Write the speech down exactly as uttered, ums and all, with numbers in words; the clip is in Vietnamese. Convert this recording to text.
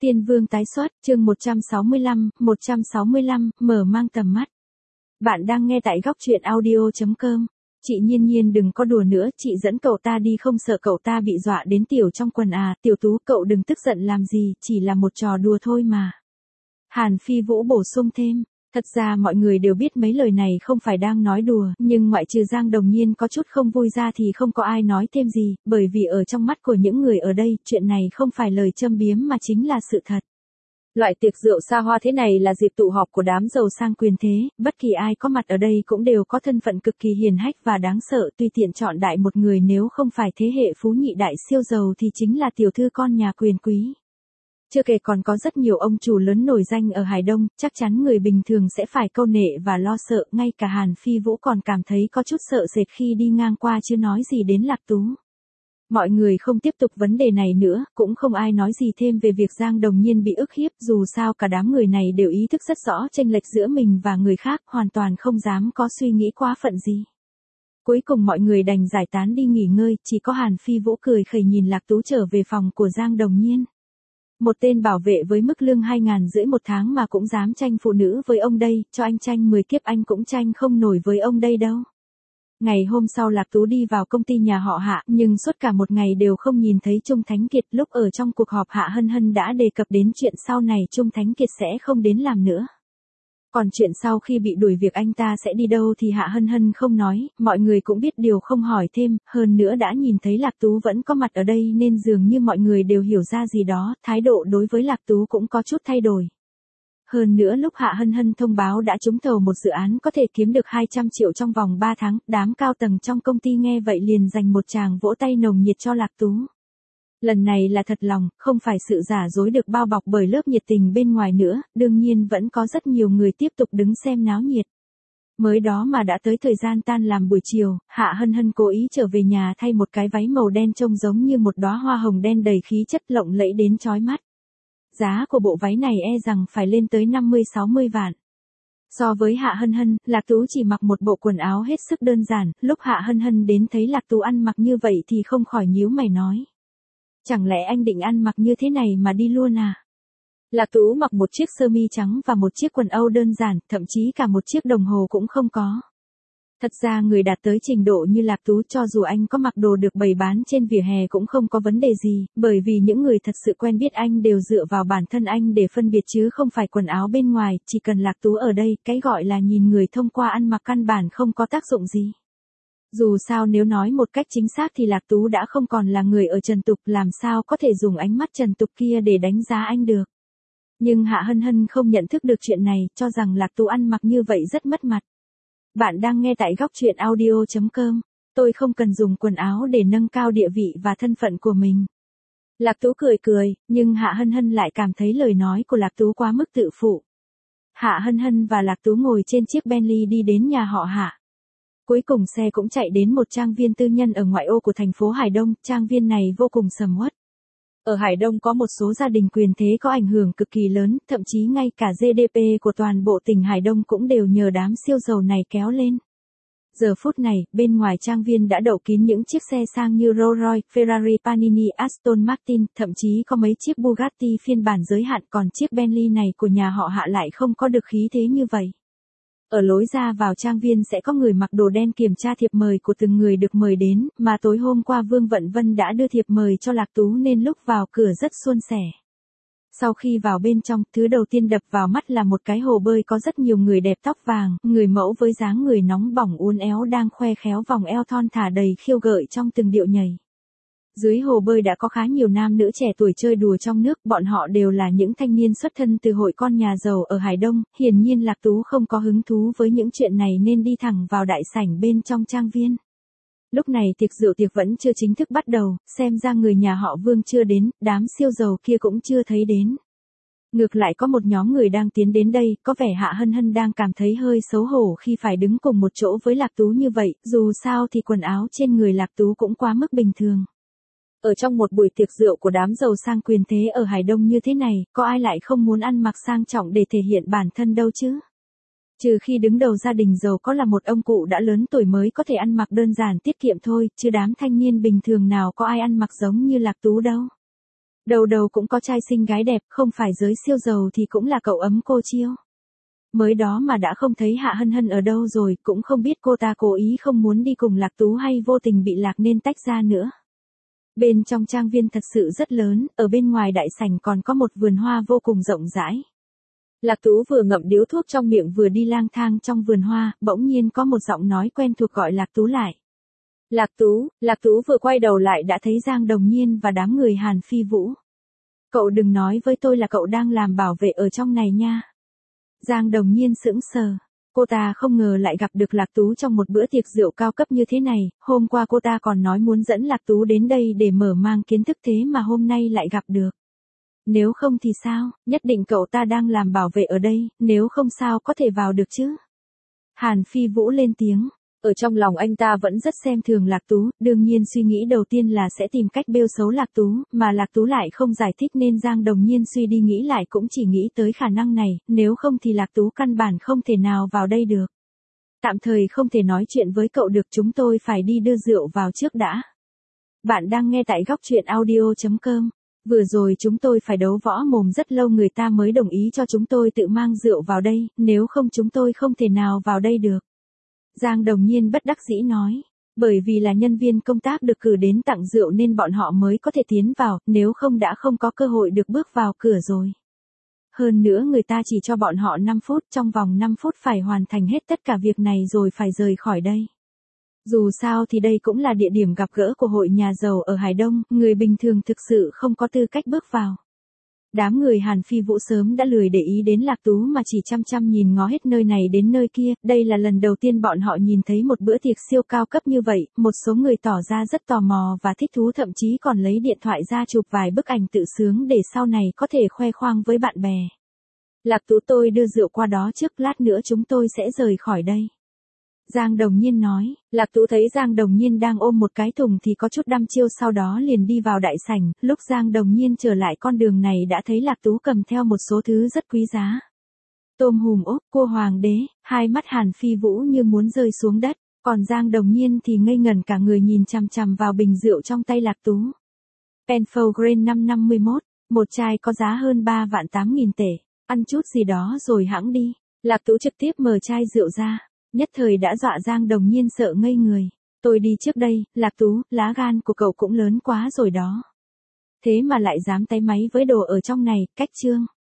Tiên Vương tái xuất, chương một trăm sáu mươi lăm, một trăm sáu mươi lăm, mở mang tầm mắt. Bạn đang nghe tại góc truyện audio chấm com. Chị Nhiên Nhiên đừng có đùa nữa, chị dẫn cậu ta đi không sợ cậu ta bị dọa đến tiểu trong quần à, Tiểu Tú cậu đừng tức giận làm gì, chỉ là một trò đùa thôi mà. Hàn Phi Vũ bổ sung thêm. Thật ra mọi người đều biết mấy lời này không phải đang nói đùa, nhưng ngoại trừ Giang Đồng Nhiên có chút không vui ra thì không có ai nói thêm gì, bởi vì ở trong mắt của những người ở đây, chuyện này không phải lời châm biếm mà chính là sự thật. Loại tiệc rượu xa hoa thế này là dịp tụ họp của đám giàu sang quyền thế, bất kỳ ai có mặt ở đây cũng đều có thân phận cực kỳ hiền hách và đáng sợ, tùy tiện chọn đại một người nếu không phải thế hệ phú nhị đại siêu giàu thì chính là tiểu thư con nhà quyền quý. Chưa kể còn có rất nhiều ông chủ lớn nổi danh ở Hải Đông, chắc chắn người bình thường sẽ phải câu nệ và lo sợ, ngay cả Hàn Phi Vũ còn cảm thấy có chút sợ sệt khi đi ngang qua chứ nói gì đến Lạc Tú. Mọi người không tiếp tục vấn đề này nữa, cũng không ai nói gì thêm về việc Giang Đồng Nhiên bị ức hiếp, dù sao cả đám người này đều ý thức rất rõ chênh lệch giữa mình và người khác, hoàn toàn không dám có suy nghĩ quá phận gì. Cuối cùng mọi người đành giải tán đi nghỉ ngơi, chỉ có Hàn Phi Vũ cười khẩy nhìn Lạc Tú trở về phòng của Giang Đồng Nhiên. Một tên bảo vệ với mức lương hai ngàn rưỡi một tháng mà cũng dám tranh phụ nữ với ông đây, cho anh tranh mười kiếp anh cũng tranh không nổi với ông đây đâu. Ngày hôm sau Lạc Tú đi vào công ty nhà họ Hạ, nhưng suốt cả một ngày đều không nhìn thấy Trung Thánh Kiệt. Lúc ở trong cuộc họp Hạ Hân Hân đã đề cập đến chuyện sau này Trung Thánh Kiệt sẽ không đến làm nữa. Còn chuyện sau khi bị đuổi việc anh ta sẽ đi đâu thì Hạ Hân Hân không nói, mọi người cũng biết điều không hỏi thêm, hơn nữa đã nhìn thấy Lạc Tú vẫn có mặt ở đây nên dường như mọi người đều hiểu ra gì đó, thái độ đối với Lạc Tú cũng có chút thay đổi. Hơn nữa lúc Hạ Hân Hân thông báo đã trúng thầu một dự án có thể kiếm được hai trăm triệu trong vòng ba tháng, đám cao tầng trong công ty nghe vậy liền dành một tràng vỗ tay nồng nhiệt cho Lạc Tú. Lần này là thật lòng, không phải sự giả dối được bao bọc bởi lớp nhiệt tình bên ngoài nữa, đương nhiên vẫn có rất nhiều người tiếp tục đứng xem náo nhiệt. Mới đó mà đã tới thời gian tan làm buổi chiều, Hạ Hân Hân cố ý trở về nhà thay một cái váy màu đen trông giống như một đóa hoa hồng đen đầy khí chất lộng lẫy đến chói mắt. Giá của bộ váy này e rằng phải lên tới năm mươi sáu mươi vạn. So với Hạ Hân Hân, Lạc Tú chỉ mặc một bộ quần áo hết sức đơn giản, lúc Hạ Hân Hân đến thấy Lạc Tú ăn mặc như vậy thì không khỏi nhíu mày nói. Chẳng lẽ anh định ăn mặc như thế này mà đi luôn à? Lạc Tú mặc một chiếc sơ mi trắng và một chiếc quần âu đơn giản, thậm chí cả một chiếc đồng hồ cũng không có. Thật ra người đạt tới trình độ như Lạc Tú cho dù anh có mặc đồ được bày bán trên vỉa hè cũng không có vấn đề gì, bởi vì những người thật sự quen biết anh đều dựa vào bản thân anh để phân biệt chứ không phải quần áo bên ngoài, chỉ cần Lạc Tú ở đây, cái gọi là nhìn người thông qua ăn mặc căn bản không có tác dụng gì. Dù sao nếu nói một cách chính xác thì Lạc Tú đã không còn là người ở trần tục, làm sao có thể dùng ánh mắt trần tục kia để đánh giá anh được. Nhưng Hạ Hân Hân không nhận thức được chuyện này, cho rằng Lạc Tú ăn mặc như vậy rất mất mặt. Bạn đang nghe tại góc truyện audio chấm com. Tôi không cần dùng quần áo để nâng cao địa vị và thân phận của mình. Lạc Tú cười cười, nhưng Hạ Hân Hân lại cảm thấy lời nói của Lạc Tú quá mức tự phụ. Hạ Hân Hân và Lạc Tú ngồi trên chiếc Bentley đi đến nhà họ Hạ. Cuối cùng xe cũng chạy đến một trang viên tư nhân ở ngoại ô của thành phố Hải Đông, trang viên này vô cùng sầm uất. Ở Hải Đông có một số gia đình quyền thế có ảnh hưởng cực kỳ lớn, thậm chí ngay cả giê đê pê của toàn bộ tỉnh Hải Đông cũng đều nhờ đám siêu giàu này kéo lên. Giờ phút này, bên ngoài trang viên đã đậu kín những chiếc xe sang như Rolls-Royce, Ferrari, Panini, Aston Martin, thậm chí có mấy chiếc Bugatti phiên bản giới hạn, còn chiếc Bentley này của nhà họ Hạ lại không có được khí thế như vậy. Ở lối ra vào trang viên sẽ có người mặc đồ đen kiểm tra thiệp mời của từng người được mời đến, mà tối hôm qua Vương Vận Vân đã đưa thiệp mời cho Lạc Tú nên lúc vào cửa rất suôn sẻ. Sau khi vào bên trong, thứ đầu tiên đập vào mắt là một cái hồ bơi có rất nhiều người đẹp tóc vàng, người mẫu với dáng người nóng bỏng uốn éo đang khoe khéo vòng eo thon thả đầy khiêu gợi trong từng điệu nhảy. Dưới hồ bơi đã có khá nhiều nam nữ trẻ tuổi chơi đùa trong nước, bọn họ đều là những thanh niên xuất thân từ hội con nhà giàu ở Hải Đông, hiển nhiên Lạc Tú không có hứng thú với những chuyện này nên đi thẳng vào đại sảnh bên trong trang viên. Lúc này tiệc rượu tiệc vẫn chưa chính thức bắt đầu, xem ra người nhà họ Vương chưa đến, đám siêu giàu kia cũng chưa thấy đến. Ngược lại có một nhóm người đang tiến đến đây, có vẻ Hạ Hân Hân đang cảm thấy hơi xấu hổ khi phải đứng cùng một chỗ với Lạc Tú như vậy, dù sao thì quần áo trên người Lạc Tú cũng quá mức bình thường. Ở trong một buổi tiệc rượu của đám giàu sang quyền thế ở Hải Đông như thế này, có ai lại không muốn ăn mặc sang trọng để thể hiện bản thân đâu chứ? Trừ khi đứng đầu gia đình giàu có là một ông cụ đã lớn tuổi mới có thể ăn mặc đơn giản tiết kiệm thôi, chứ đám thanh niên bình thường nào có ai ăn mặc giống như Lạc Tú đâu. Đầu đầu cũng có trai xinh gái đẹp, không phải giới siêu giàu thì cũng là cậu ấm cô chiêu. Mới đó mà đã không thấy Hạ Hân Hân ở đâu rồi, cũng không biết cô ta cố ý không muốn đi cùng Lạc Tú hay vô tình bị lạc nên tách ra nữa. Bên trong trang viên thật sự rất lớn, ở bên ngoài đại sảnh còn có một vườn hoa vô cùng rộng rãi. Lạc Tú vừa ngậm điếu thuốc trong miệng vừa đi lang thang trong vườn hoa, bỗng nhiên có một giọng nói quen thuộc gọi Lạc Tú lại. Lạc Tú, Lạc Tú vừa quay đầu lại đã thấy Giang Đồng Nhiên và đám người Hàn Phi Vũ. Cậu đừng nói với tôi là cậu đang làm bảo vệ ở trong này nha. Giang Đồng Nhiên sững sờ. Cô ta không ngờ lại gặp được Lạc Tú trong một bữa tiệc rượu cao cấp như thế này, hôm qua cô ta còn nói muốn dẫn Lạc Tú đến đây để mở mang kiến thức thế mà hôm nay lại gặp được. Nếu không thì sao, nhất định cậu ta đang làm bảo vệ ở đây, nếu không sao có thể vào được chứ. Hàn Phi Vũ lên tiếng, ở trong lòng anh ta vẫn rất xem thường Lạc Tú, đương nhiên suy nghĩ đầu tiên là sẽ tìm cách bêu xấu Lạc Tú, mà Lạc Tú lại không giải thích nên Giang Đồng Nhiên suy đi nghĩ lại cũng chỉ nghĩ tới khả năng này, nếu không thì Lạc Tú căn bản không thể nào vào đây được. Tạm thời không thể nói chuyện với cậu được, chúng tôi phải đi đưa rượu vào trước đã. Bạn đang nghe tại góc truyện audio chấm com. Vừa rồi chúng tôi phải đấu võ mồm rất lâu người ta mới đồng ý cho chúng tôi tự mang rượu vào đây, nếu không chúng tôi không thể nào vào đây được. Giang Đồng Nhiên bất đắc dĩ nói, bởi vì là nhân viên công tác được cử đến tặng rượu nên bọn họ mới có thể tiến vào, nếu không đã không có cơ hội được bước vào cửa rồi. Hơn nữa người ta chỉ cho bọn họ năm phút, trong vòng năm phút phải hoàn thành hết tất cả việc này rồi phải rời khỏi đây. Dù sao thì đây cũng là địa điểm gặp gỡ của hội nhà giàu ở Hải Đông, người bình thường thực sự không có tư cách bước vào. Đám người Hàn Phi Vũ sớm đã lười để ý đến Lạc Tú mà chỉ chăm chăm nhìn ngó hết nơi này đến nơi kia, đây là lần đầu tiên bọn họ nhìn thấy một bữa tiệc siêu cao cấp như vậy, một số người tỏ ra rất tò mò và thích thú, thậm chí còn lấy điện thoại ra chụp vài bức ảnh tự sướng để sau này có thể khoe khoang với bạn bè. Lạc Tú, tôi đưa rượu qua đó trước, lát nữa chúng tôi sẽ rời khỏi đây. Giang Đồng Nhiên nói, Lạc Tú thấy Giang Đồng Nhiên đang ôm một cái thùng thì có chút đăm chiêu, sau đó liền đi vào đại sảnh, lúc Giang Đồng Nhiên trở lại con đường này đã thấy Lạc Tú cầm theo một số thứ rất quý giá. Tôm hùm ốp, cua hoàng đế, hai mắt Hàn Phi Vũ như muốn rơi xuống đất, còn Giang Đồng Nhiên thì ngây ngẩn cả người nhìn chằm chằm vào bình rượu trong tay Lạc Tú. Penfolds Grand năm năm mươi mốt, một chai có giá hơn ba vạn tám nghìn tệ, ăn chút gì đó rồi hãng đi. Lạc Tú trực tiếp mở chai rượu ra. Nhất thời đã dọa Giang Đồng Nhiên sợ ngây người. Tôi đi trước đây, Lạc Tú, lá gan của cậu cũng lớn quá rồi đó. Thế mà lại dám tay máy với đồ ở trong này, cách chương.